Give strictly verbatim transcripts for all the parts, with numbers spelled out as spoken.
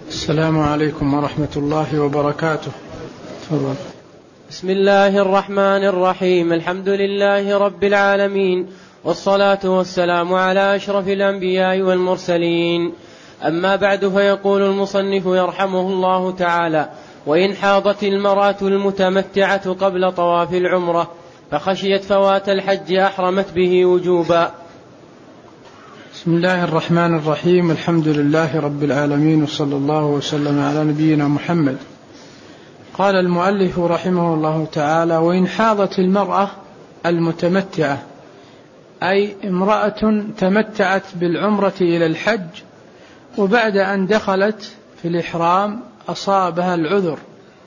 السلام عليكم ورحمة الله وبركاته. تفضل. بسم الله الرحمن الرحيم. الحمد لله رب العالمين، والصلاة والسلام على أشرف الأنبياء والمرسلين. أما بعد، فيقول المصنف يرحمه الله تعالى: وإن حاضت المرأة المتمتعة قبل طواف العمرة فخشيت فوات الحج أحرمت به وجوبا. بسم الله الرحمن الرحيم. الحمد لله رب العالمين، وصلى الله وسلم على نبينا محمد. قال المؤلف رحمه الله تعالى: وإن حاضت المرأة المتمتعة، أي امرأة تمتعت بالعمرة إلى الحج، وبعد أن دخلت في الإحرام أصابها العذر،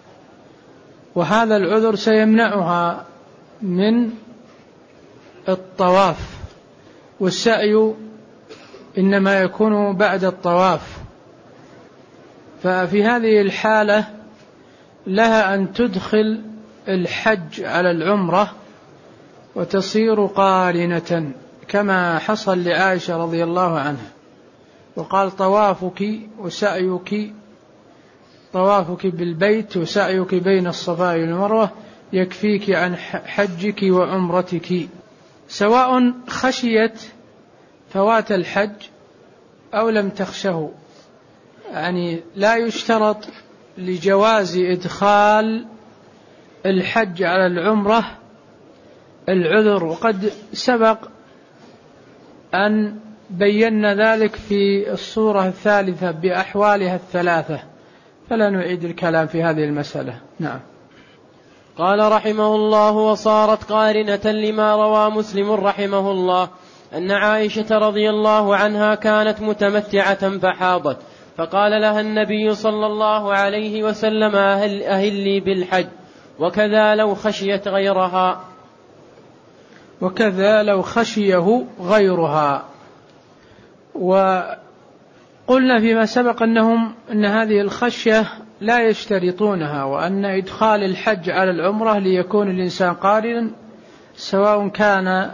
وهذا العذر سيمنعها من الطواف، والسعي إنما يكون بعد الطواف. ففي هذه الحالة لها أن تدخل الحج على العمرة وتصير قارنة، كما حصل لعائشة رضي الله عنها، وقال: طوافك وسعيك طوافك بالبيت وسعيك بين الصفا والمروة يكفيك عن حجك وعمرتك، سواء خشيت فوات الحج أو لم تخشه. يعني لا يشترط لجواز إدخال الحج على العمرة العذر، وقد سبق أن بينا ذلك في الصورة الثالثة بأحوالها الثلاثة، فلا نعيد الكلام في هذه المسألة. نعم. قال رحمه الله: وصارت قارنة لما روى مسلم رحمه الله أن عائشة رضي الله عنها كانت متمتعة فحاضت، فقال لها النبي صلى الله عليه وسلم: أهل أهلي بالحج، وكذا لو خشيت غيرها وكذا لو خشيه غيرها. وقلنا فيما سبق أنهم أن هذه الخشية لا يشترطونها، وأن إدخال الحج على العمرة ليكون الإنسان قارنا، سواء كان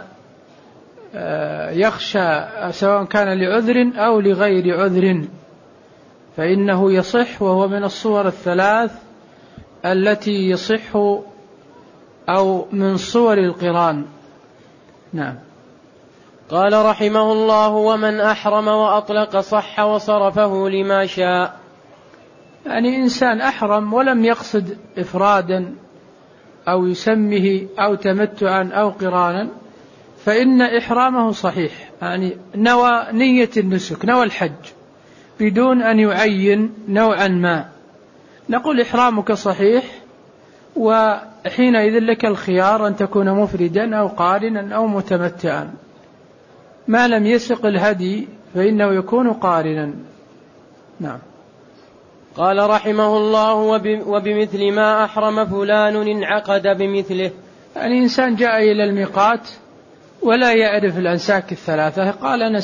يخشى سواء كان لعذر أو لغير عذر، فإنه يصح، وهو من الصور الثلاث التي يصح أو من صور القران. نعم. قال رحمه الله: ومن أحرم وأطلق صح وصرفه لما شاء. يعني إنسان أحرم ولم يقصد إفرادا أو يسمه أو تمتعا أو قرانا، فإن إحرامه صحيح، يعني نوى نية النسك، نوى الحج بدون أن يعين نوعا ما، نقول إحرامك صحيح، وحينئذ لك الخيار أن تكون مفردا أو قارنا أو متمتعا. ما لم يسق الهدي فإنه يكون قارنا. نعم. قال رحمه الله: وبمثل ما أحرم فلان انعقد بمثله. يعني إنسان جاء إلى الميقات ولا يعرف الأنساك الثلاثة، قال: أنا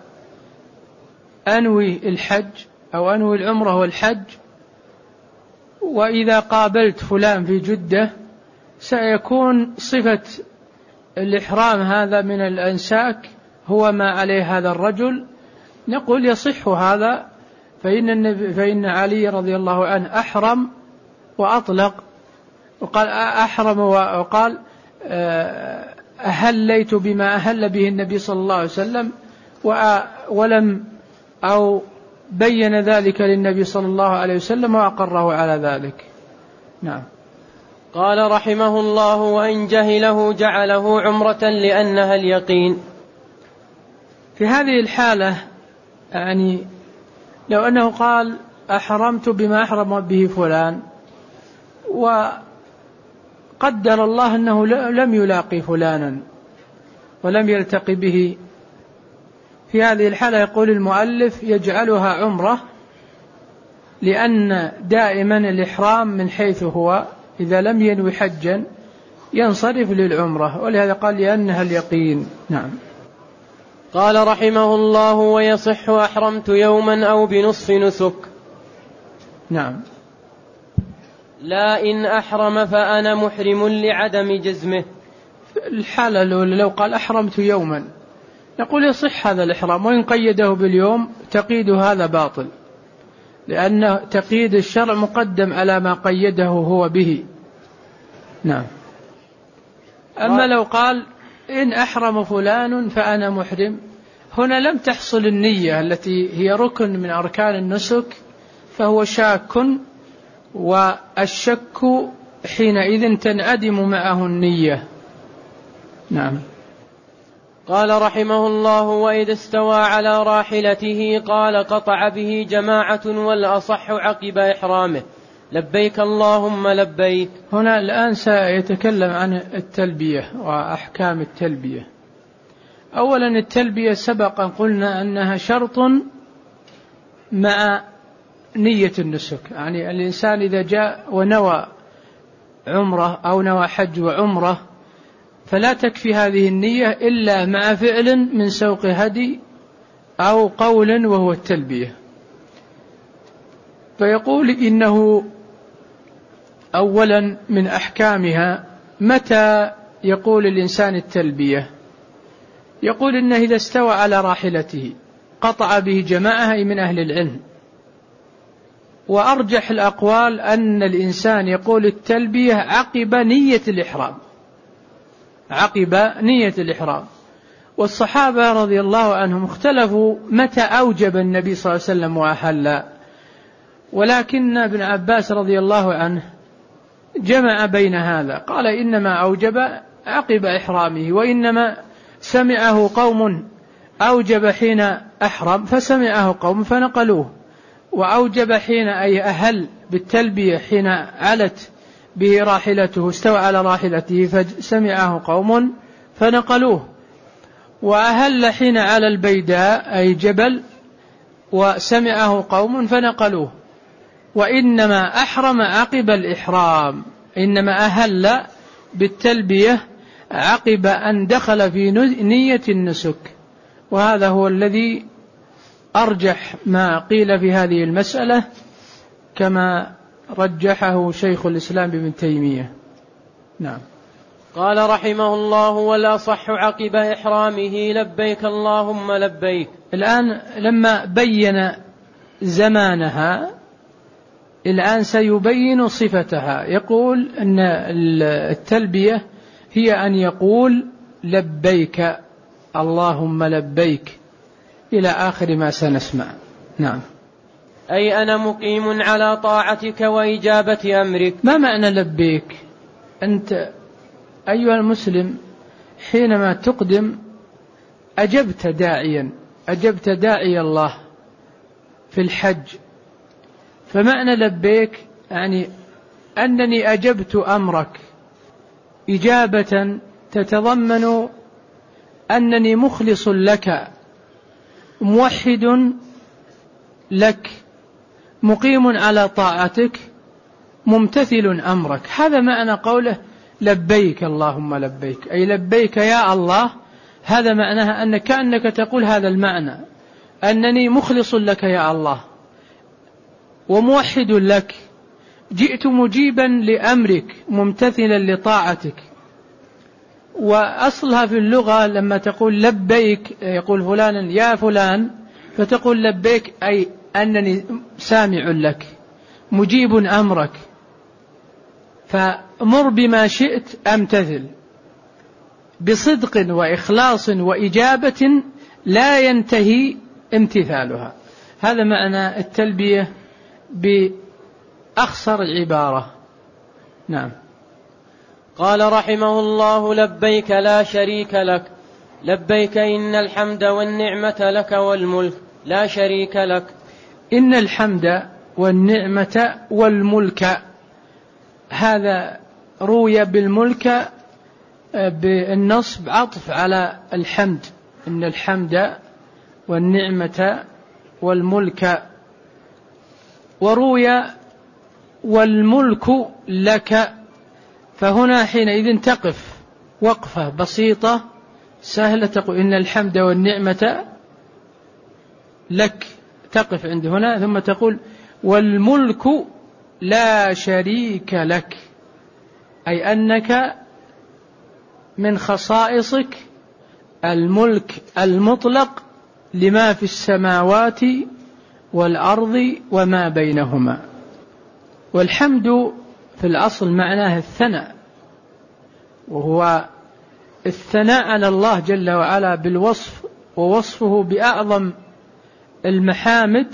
سأنوي الحج أو أنوي العمرة والحج، وإذا قابلت فلان في جدة سيكون صفة الإحرام هذا من الأنساك هو ما عليه هذا الرجل، نقول يصح هذا، فإن, النبي فإن علي رضي الله عنه أحرم وأطلق، وقال أحرم وقال أهليت بما أهل به النبي صلى الله عليه وسلم، ولم أو بين ذلك للنبي صلى الله عليه وسلم وأقره على ذلك. نعم. قال رحمه الله: وإن جهله جعله عمرة لأنها اليقين. في هذه الحالة، يعني لو أنه قال: أحرمت بما أحرم به فلان، وقدر الله أنه لم يلاقي فلانا ولم يلتقي به، في هذه الحالة يقول المؤلف: يجعلها عمرة، لأن دائما الإحرام من حيث هو إذا لم ينوي حجا ينصرف للعمرة، ولهذا قال: لأنها اليقين. نعم. قال رحمه الله: ويصح أحرمت يوما أو بنصف نسك. نعم. لا إن أحرم فأنا محرم لعدم جزمه. الحالة الأولى لو قال: أحرمت يوما، نقول يصح هذا الإحرام، وإن قيده باليوم تقييد هذا باطل. لأن تقييد الشرع مقدم على ما قيده هو به. نعم. أما لو قال إن أحرم فلان فأنا محرم، هنا لم تحصل النية التي هي ركن من أركان النسك، فهو شاك، والشك حينئذ تنعدم معه النية. نعم. قال رحمه الله: وإذا استوى على راحلته قال قطع به جماعة والأصح عقب إحرامه لبيك اللهم لبيك. هنا الآن سيتكلم عن التلبية وأحكام التلبية. أولا التلبية سبق قلنا أنها شرط مع نية النسك، يعني الإنسان إذا جاء ونوى عمره أو نوى حج وعمره فلا تكفي هذه النية إلا مع فعل من سوق هدي أو قول وهو التلبية. فيقول إنه أولا من أحكامها متى يقول الإنسان التلبية؟ يقول إنه إذا استوى على راحلته قطع به جماعة من أهل العلم، وأرجح الأقوال أن الإنسان يقول التلبية عقب نية الإحرام، عقب نية الإحرام. والصحابة رضي الله عنهم اختلفوا متى أوجب النبي صلى الله عليه وسلم وأحل، ولكن ابن عباس رضي الله عنه جمع بين هذا، قال إنما أوجب عقب إحرامه، وإنما سمعه قوم أوجب حين أحرم فسمعه قوم فنقلوه، وأوجب حين أي أهل بالتلبية حين علت به راحلته استوى على راحلته فسمعه قوم فنقلوه، وأهل حين على البيداء أي جبل وسمعه قوم فنقلوه. وإنما أحرم عقب الإحرام، إنما أهل بالتلبية عقب أن دخل في نية النسك، وهذا هو الذي أرجح ما قيل في هذه المسألة كما رجحه شيخ الإسلام ابن تيمية. نعم. قال رحمه الله: والأصح عقب إحرامه لبيك اللهم لبيك. الآن لما بين زمانها الآن سيبين صفتها، يقول أن التلبية هي أن يقول لبيك اللهم لبيك إلى آخر ما سنسمع. نعم. أي أنا مقيم على طاعتك وإجابة أمرك. ما معنى لبيك؟ أنت أيها المسلم حينما تقدم أجبت داعيا، أجبت داعي الله في الحج، فمعنى لبيك يعني أنني أجبت أمرك إجابة تتضمن أنني مخلص لك، موحد لك، مقيم على طاعتك، ممتثل أمرك. هذا معنى قوله لبيك اللهم لبيك، أي لبيك يا الله. هذا معناها أنك كأنك تقول هذا المعنى، أنني مخلص لك يا الله وموحد لك، جئت مجيبا لأمرك ممتثلا لطاعتك. وأصلها في اللغة لما تقول لبيك، يقول فلان يا فلان، فتقول لبيك أي أنني سامع لك مجيب أمرك، فمر بما شئت أمتثل بصدق وإخلاص وإجابة لا ينتهي امتثالها. هذا معنى التلبية بأخصر العبارة. نعم. قال رحمه الله: لبيك لا شريك لك، لبيك إن الحمد والنعمة لك والملك لا شريك لك. إن الحمد والنعمة والملك، هذا روي بالملك بالنصب عطف على الحمد، إن الحمد والنعمة والملك، وروي والملك لك، فهنا حينئذ تقف وقفة بسيطة سهلة، تقول إن الحمد والنعمة لك، تقف عند هنا، ثم تقول والملك لا شريك لك، أي أنك من خصائصك الملك المطلق لما في السماوات والأرض وما بينهما. والحمد في الأصل معناه الثناء، وهو الثناء على الله جل وعلا بالوصف، ووصفه بأعظم المحامد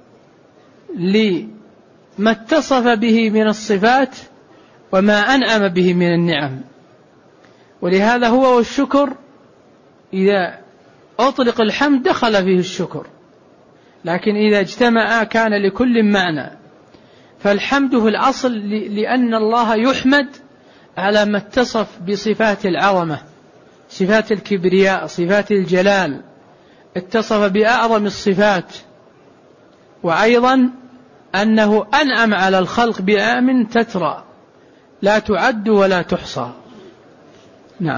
لما اتصف به من الصفات وما أنعم به من النعم. ولهذا هو والشكر إذا أطلق الحمد دخل فيه الشكر، لكن إذا اجتمع كان لكل معنى. فالحمد في الأصل لأن الله يحمد على ما اتصف بصفات العظمة، صفات الكبرياء، صفات الجلال، اتصف بأعظم الصفات. وأيضا أنه أنعم على الخلق بنعم تترى لا تعد ولا تحصى. نعم.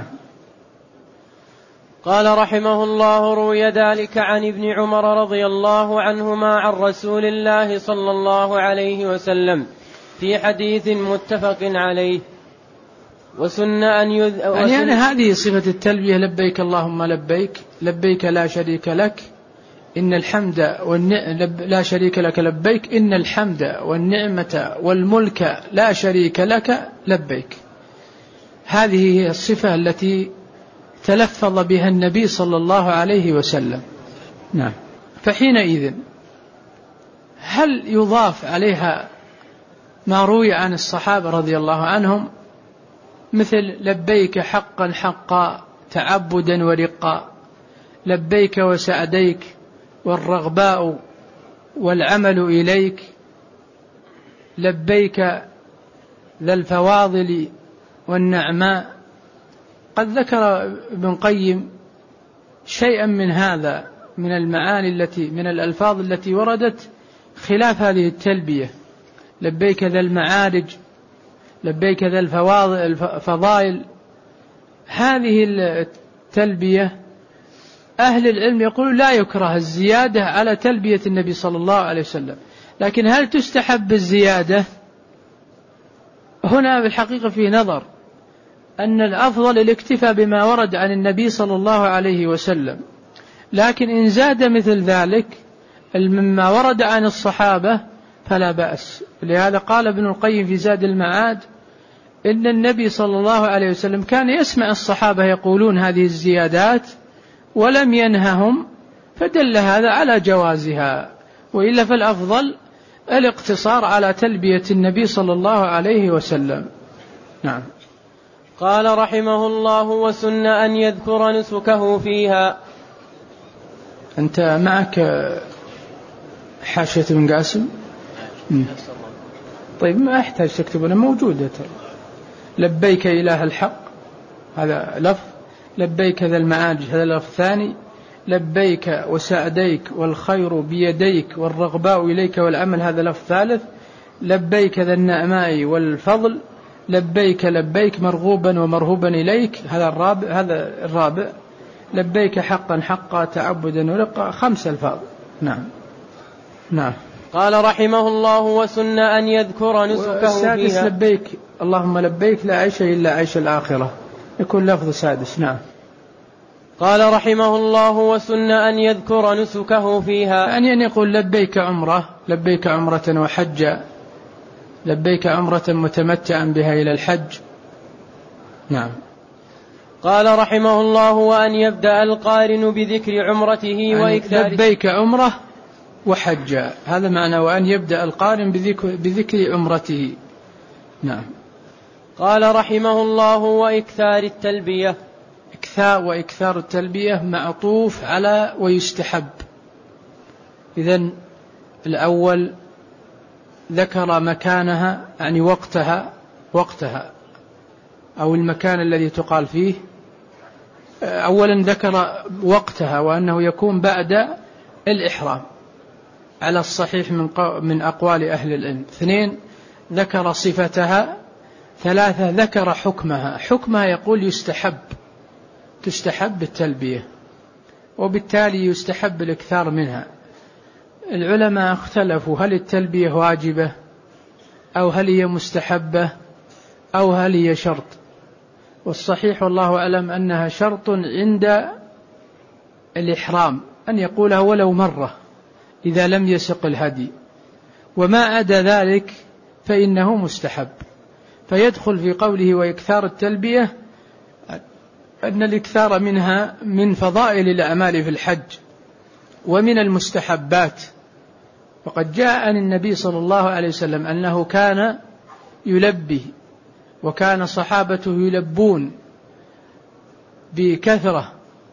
قال رحمه الله: روي ذلك عن ابن عمر رضي الله عنهما عن رسول الله صلى الله عليه وسلم في حديث متفق عليه. وسن أن يذ... يعني, يعني هذه صفة التلبية: لبيك اللهم لبيك، لبيك لا شريك لك إن الحمد والنعمة لا شريك لك لبيك إن الحمد والنعمة والملك لا شريك لك لبيك. هذه هي الصفة التي تلفظ بها النبي صلى الله عليه وسلم. نعم. فحينئذ هل يضاف عليها ما روي عن الصحابة رضي الله عنهم مثل لبيك حقا حقا تعبدا ورقا، لبيك وسعديك والرغباء والعمل إليك، لبيك ذا الفواضل والنعماء؟ قد ذكر ابن قيم شيئا من هذا من المعاني التي من الألفاظ التي وردت خلاف هذه التلبية: لبيك ذا المعارج، لبيك ذا الفضائل. هذه التلبية أهل العلم يقولون لا يكره الزيادة على تلبية النبي صلى الله عليه وسلم، لكن هل تستحب الزيادة؟ هنا بالحقيقة في نظر، أن الأفضل الاكتفاء بما ورد عن النبي صلى الله عليه وسلم، لكن إن زاد مثل ذلك مما ورد عن الصحابة فلا بأس. لهذا قال ابن القيم في زاد المعاد: إن النبي صلى الله عليه وسلم كان يسمع الصحابة يقولون هذه الزيادات ولم ينههم، فدل هذا على جوازها، وإلا فالأفضل الاقتصار على تلبية النبي صلى الله عليه وسلم. نعم. قال رحمه الله: وسن أن يذكر نسكه فيها. أنت معك حاشية ابن قاسم؟ طيب ما أحتاج تكتب، أنا موجودة. لبيك إله الحق هذا لفظ، لبيك ذا المعاج هذا لفظ ثاني، لبيك وسعديك والخير بيديك والرغباء إليك والعمل هذا لفظ ثالث، لبيك ذا النعماء والفضل، لبيك لبيك مرغوبا ومرهوبا إليك هذا الرابع هذا الرابع، لبيك حقا حقا تعبدا ورقا، خمس ألفاظ. نعم. نعم. قال رحمه الله: وسن أن يذكر نسكه فيها. لبيك اللهم لبيك لا عيش إلا عيش الآخرة، يكون لفظ سادس. نعم. قال رحمه الله: وسن أن يذكر نسكه فيها، يعني أن يقول لبيك عمرة، لبيك عمرة وحجة، لبيك عمرة متمتعا بها إلى الحج. نعم. قال رحمه الله: وأن يبدأ القارن بذكر عمرته يعني وإكثار. لبيك عمرة وحجة، هذا معنى وأن يبدأ القارن بذكر, بذكر عمرته. نعم. قال رحمه الله: وإكثار التلبية. إكثار وإكثار التلبية معطوف على ويستحب. إذن الأول ذكر مكانها يعني وقتها وقتها أو المكان الذي تقال فيه. أولا ذكر وقتها وأنه يكون بعد الإحرام على الصحيح من من أقوال أهل العلم. اثنين ذكر صفتها. ثلاثة ذكر حكمها. حكمها يقول يستحب، تستحب التلبية، وبالتالي يستحب الإكثار منها. العلماء اختلفوا هل التلبية واجبة أو هل هي مستحبة أو هل هي شرط، والصحيح والله أعلم أنها شرط عند الإحرام أن يقولها ولو مرة إذا لم يسق الهدي، وما أدى ذلك فإنه مستحب. فيدخل في قوله وإكثار التلبية أن الإكثار منها من فضائل الأعمال في الحج ومن المستحبات. وقد جاء عن النبي صلى الله عليه وسلم أنه كان يلبي، وكان صحابته يلبون بكثرة.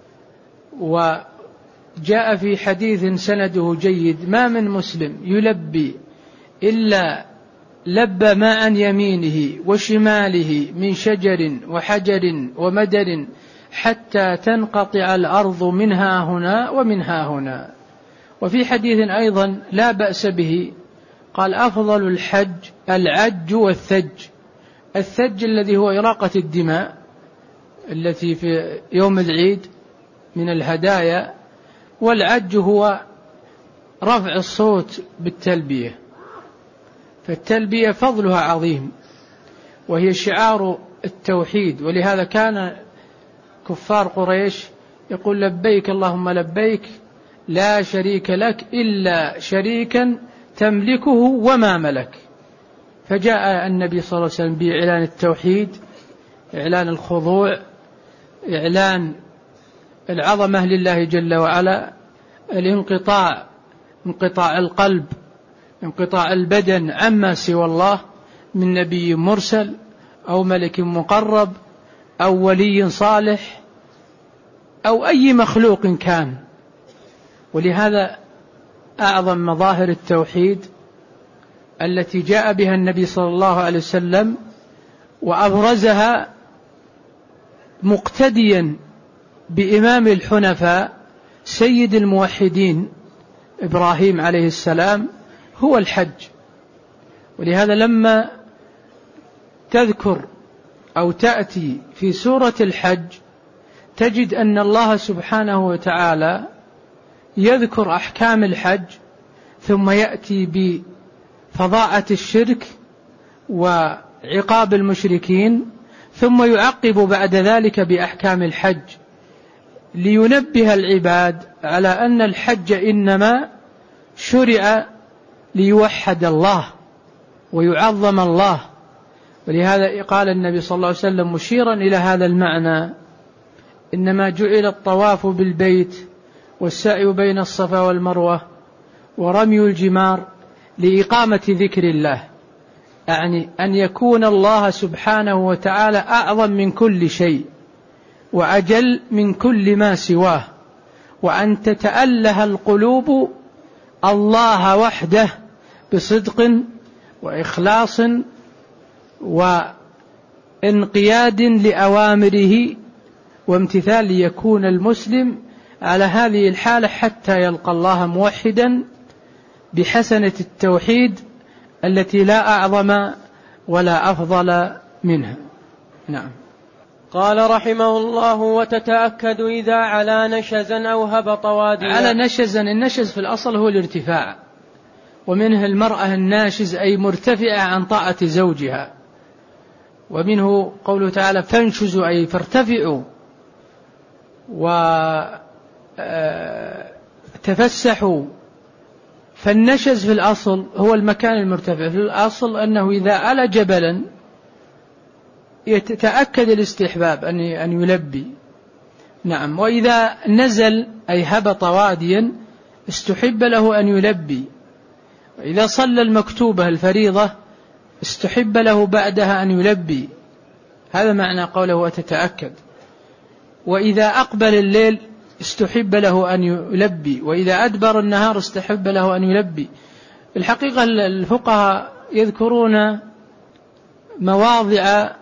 وجاء في حديث سنده جيد: ما من مسلم يلبي إلا لبى ما عن يمينه وشماله من شجر وحجر ومدر حتى تنقطع الأرض منها هنا ومنها هنا. وفي حديث أيضا لا بأس به قال: أفضل الحج العج والثج. الثج الذي هو إراقة الدماء التي في يوم العيد من الهدايا، والعج هو رفع الصوت بالتلبية. فالتلبية فضلها عظيم، وهي شعار التوحيد. ولهذا كان كفار قريش يقول: لبيك اللهم لبيك لا شريك لك إلا شريكا تملكه وما ملك. فجاء النبي صلى الله عليه وسلم بإعلان التوحيد، إعلان الخضوع، إعلان العظمة لله جل وعلا، الانقطاع، انقطاع القلب، انقطاع البدن عما سوى الله من نبي مرسل أو ملك مقرب أو ولي صالح أو أي مخلوق كان. ولهذا أعظم مظاهر التوحيد التي جاء بها النبي صلى الله عليه وسلم وأبرزها مقتديا بإمام الحنفاء سيد الموحدين إبراهيم عليه السلام هو الحج. ولهذا لما تذكر أو تأتي في سورة الحج تجد أن الله سبحانه وتعالى يذكر أحكام الحج، ثم يأتي بفظاعة الشرك وعقاب المشركين، ثم يعقب بعد ذلك بأحكام الحج، لينبه العباد على أن الحج إنما شرع ليوحد الله ويعظم الله. ولهذا قال النبي صلى الله عليه وسلم مشيرا إلى هذا المعنى: إنما جعل الطواف بالبيت والسعي بين الصفا والمروة ورمي الجمار لإقامة ذكر الله، يعني أن يكون الله سبحانه وتعالى أعظم من كل شيء وأجل من كل ما سواه، وأن تتأله القلوب الله وحده بصدق وإخلاص وانقياد لأوامره وامتثال، ليكون المسلم على هذه الحالة حتى يلقى الله موحدا بحسنة التوحيد التي لا أعظم ولا أفضل منها. نعم. قال رحمه الله: وتتأكد إذا على نشزا أو هبط واديا. على نشزا، النشز في الأصل هو الارتفاع، ومنه المرأة الناشز أي مرتفعة عن طاعة زوجها، ومنه قوله تعالى: فانشزوا أي فارتفعوا وتفسحوا. فالنشز في الأصل هو المكان المرتفع. في الأصل أنه إذا على جبلا يتأكد الاستحباب أن يلبي. نعم. وإذا نزل أي هبط واديا استحب له أن يلبي. وإذا صلى المكتوبة الفريضة استحب له بعدها أن يلبي. هذا معنى قوله وتتأكد. وإذا أقبل الليل استحب له أن يلبي، وإذا أدبر النهار استحب له أن يلبي. الحقيقة الفقهاء يذكرون مواضع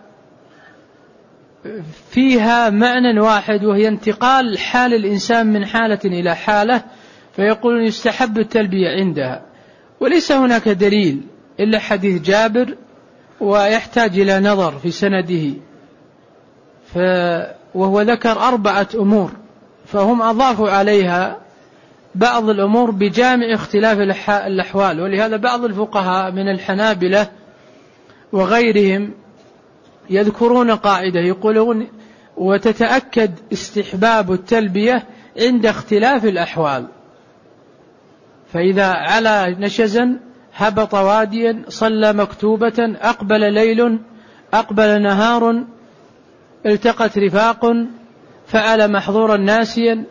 فيها معنى واحد، وهي انتقال حال الإنسان من حالة إلى حالة، فيقولون يستحب التلبية عندها. وليس هناك دليل إلا حديث جابر، ويحتاج إلى نظر في سنده، وهو ذكر أربعة أمور، فهم أضافوا عليها بعض الأمور بجامع اختلاف الأحوال. ولهذا بعض الفقهاء من الحنابلة وغيرهم يذكرون قاعدة يقولون: وتتأكد استحباب التلبية عند اختلاف الأحوال. فإذا علا نشزا هبط واديا صلى مكتوبة أقبل ليل أقبل نهار التقت رفاق فعل محظورا ناسيا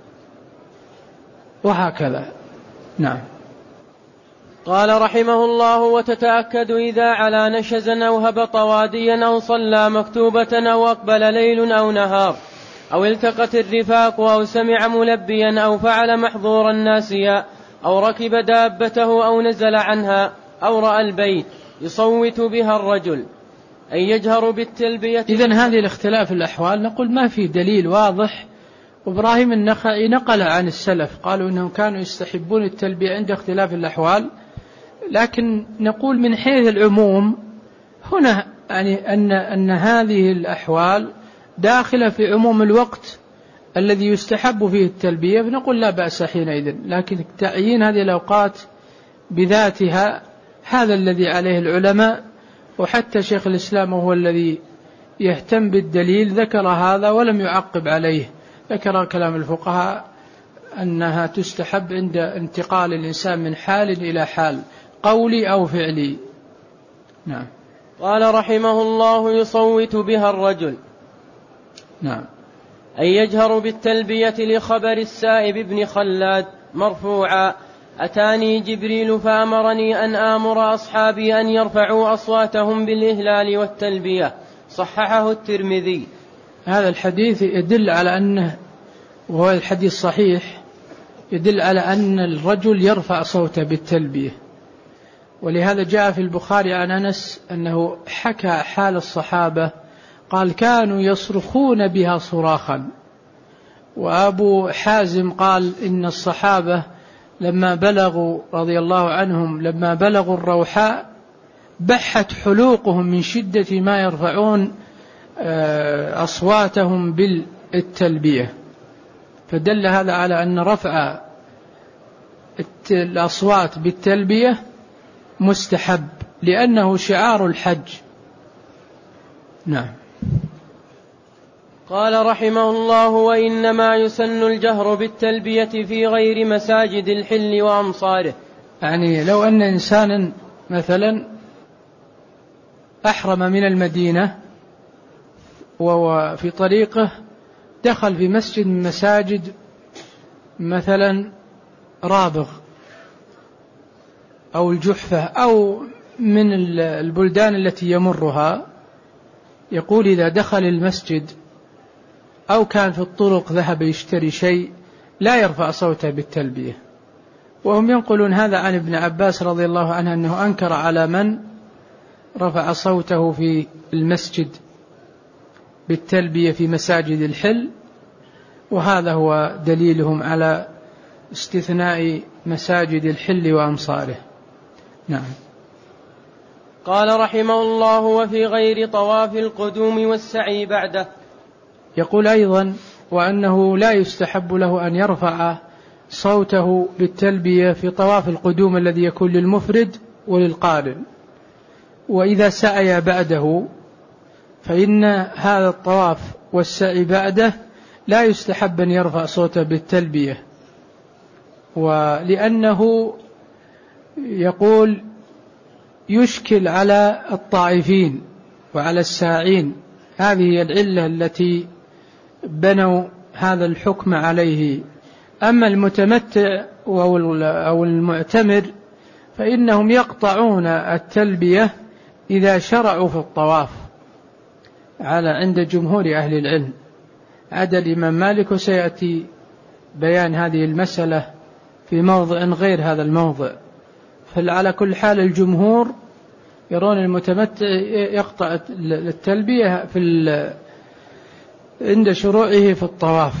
وهكذا. نعم. قال رحمه الله: وتتأكد إذا علا نشزا أو هبط واديا أو صلى مكتوبة أو أقبل ليل أو نهار أو التقت الرفاق أو سمع ملبيا أو فعل محظورا ناسيا أو ركب دابته أو نزل عنها أو رأى البيت يصوت بها الرجل أن يجهر بالتلبية. إذن هذه الاختلاف الأحوال نقول ما في دليل واضح. وإبراهيم النخعي نقل عن السلف قالوا إنهم كانوا يستحبون التلبية عند اختلاف الأحوال، لكن نقول من حيث العموم هنا يعني أن, أن هذه الأحوال داخلة في عموم الوقت الذي يستحب فيه التلبية، فنقول لا بأس حينئذ. لكن تعيين هذه الأوقات بذاتها هذا الذي عليه العلماء، وحتى شيخ الإسلام هو الذي يهتم بالدليل ذكر هذا ولم يعقب عليه، ذكر كلام الفقهاء أنها تستحب عند انتقال الإنسان من حال إلى حال قولي أو فعلي. نعم. قال رحمه الله: يصوت بها الرجل. نعم. أن يجهر بالتلبية لخبر السائب بن خلاد مرفوعا: أتاني جبريل فأمرني أن آمر أصحابي أن يرفعوا أصواتهم بالإهلال والتلبية. صححه الترمذي. هذا الحديث يدل على أنه، وهو الحديث صحيح، يدل على أن الرجل يرفع صوته بالتلبية. ولهذا جاء في البخاري عن أنس أنه حكى حال الصحابة قال: كانوا يصرخون بها صراخا. وأبو حازم قال: إن الصحابة لما بلغوا رضي الله عنهم لما بلغوا الروحاء بحت حلوقهم من شدة ما يرفعون أصواتهم بالتلبية. فدل هذا على أن رفع الأصوات بالتلبية مستحب لأنه شعار الحج. نعم. قال رحمه الله: وإنما يسن الجهر بالتلبية في غير مساجد الحل وأمصاره. يعني لو أن إنسانا مثلا أحرم من المدينة وفي طريقه دخل في مسجد من مساجد مثلا رابغ أو الجحفة أو من البلدان التي يمرها، يقول إذا دخل المسجد أو كان في الطرق ذهب يشتري شيء لا يرفع صوته بالتلبية. وهم ينقلون هذا عن ابن عباس رضي الله عنه أنه أنكر على من رفع صوته في المسجد بالتلبية في مساجد الحل، وهذا هو دليلهم على استثناء مساجد الحل وأمصاره. نعم. قال رحمه الله: وفي غير طواف القدوم والسعي بعده. يقول أيضا: وأنه لا يستحب له أن يرفع صوته بالتلبية في طواف القدوم الذي يكون للمفرد وللقارن. وإذا سعي بعده فإن هذا الطواف والسعي بعده لا يستحب أن يرفع صوته بالتلبية، ولأنه يقول يشكل على الطائفين وعلى الساعين. هذه هي العلة التي بنوا هذا الحكم عليه. أما المتمتع أو المعتمر فإنهم يقطعون التلبية إذا شرعوا في الطواف على عند جمهور أهل العلم عدا الإمام مالك، وسيأتي بيان هذه المسألة في موضع غير هذا الموضع. فعلى كل حال الجمهور يرون المتمتع يقطع التلبية في عند شروعه في الطواف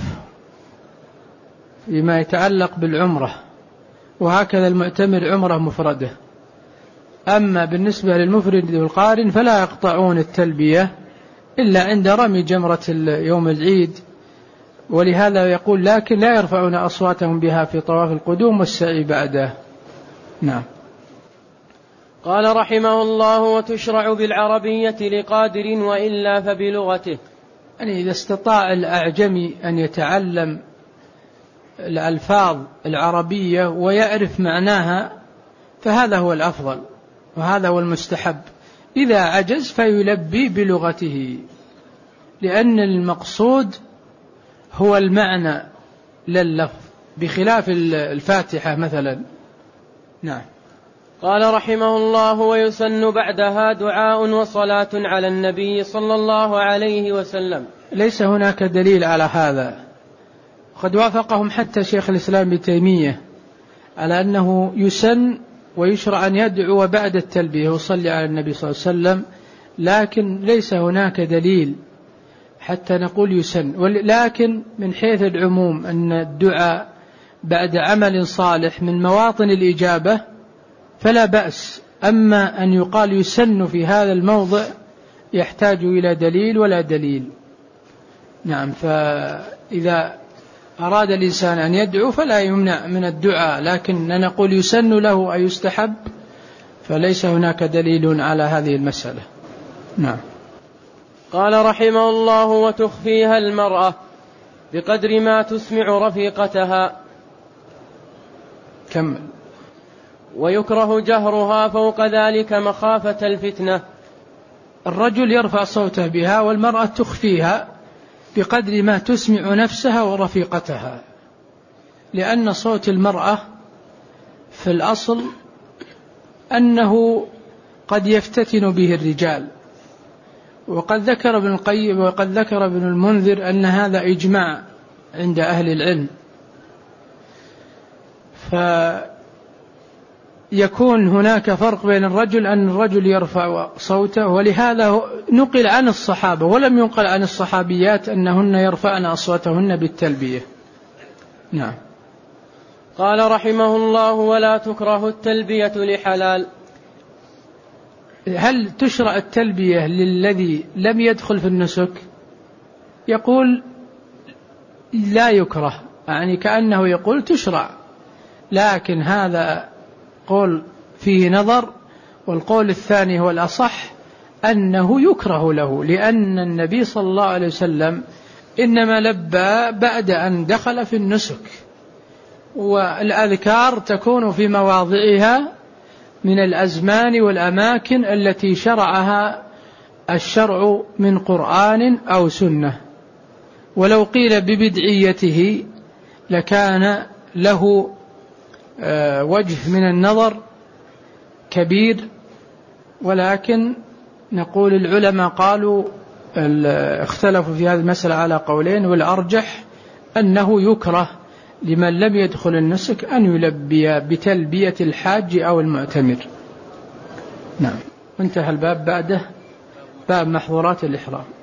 فيما يتعلق بالعمرة، وهكذا المعتمر عمرة مفردة. أما بالنسبة للمفرد والقارن فلا يقطعون التلبية إلا عند رمي جمرة يوم العيد. ولهذا يقول: لكن لا يرفعون أصواتهم بها في طواف القدوم والسعي بعده. نعم. قال رحمه الله: وتشرع بالعربية لقادر وإلا فبلغته. يعني إذا استطاع الأعجمي أن يتعلم الألفاظ العربية ويعرف معناها فهذا هو الأفضل وهذا هو المستحب. إذا عجز فيلبي بلغته، لأن المقصود هو المعنى لللفظ بخلاف الفاتحة مثلا. نعم. قال رحمه الله: ويسن بعدها دعاء وصلاة على النبي صلى الله عليه وسلم. ليس هناك دليل على هذا، قد وافقهم حتى شيخ الإسلام ابن تيمية على أنه يسن ويشرع أن يدعو بعد التلبية ويصلي على النبي صلى الله عليه وسلم، لكن ليس هناك دليل حتى نقول يسن. ولكن من حيث العموم أن الدعاء بعد عمل صالح من مواطن الإجابة فلا بأس، أما أن يقال يسن في هذا الموضع يحتاج إلى دليل ولا دليل. نعم. فإذا أراد الإنسان أن يدعو فلا يمنع من الدعاء، لكن نقول يسن له أي يستحب، فليس هناك دليل على هذه المسألة. نعم. قال رحمه الله: وتخفيها المرأة بقدر ما تسمع رفيقتها. كمل. ويكره جهرها فوق ذلك مخافة الفتنة. الرجل يرفع صوته بها والمرأة تخفيها بقدر ما تسمع نفسها ورفيقتها، لأن صوت المرأة في الأصل أنه قد يفتتن به الرجال، وقد ذكر ابن القيم وقد ذكر ابن المنذر أن هذا إجماع عند أهل العلم. فيكون هناك فرق بين الرجل أن الرجل يرفع صوته، ولهذا نقل عن الصحابة ولم ينقل عن الصحابيات أنهن يرفعن أصواتهن بالتلبية. نعم. قال رحمه الله: ولا تكره التلبية لحلال. هل تشرع التلبية للذي لم يدخل في النسك؟ يقول لا يكره، يعني كأنه يقول تشرع، لكن هذا قول فيه نظر، والقول الثاني هو الأصح أنه يكره له، لأن النبي صلى الله عليه وسلم إنما لبى بعد أن دخل في النسك، والأذكار تكون في مواضعها من الأزمان والأماكن التي شرعها الشرع من قرآن أو سنة. ولو قيل ببدعيته لكان له وجه من النظر كبير، ولكن نقول العلماء قالوا اختلفوا في هذه المسألة على قولين، والأرجح أنه يكره لمن لم يدخل النسك أن يلبي بتلبية الحاج أو المعتمر. نعم. انتهى الباب، بعده باب محظورات الإحرام.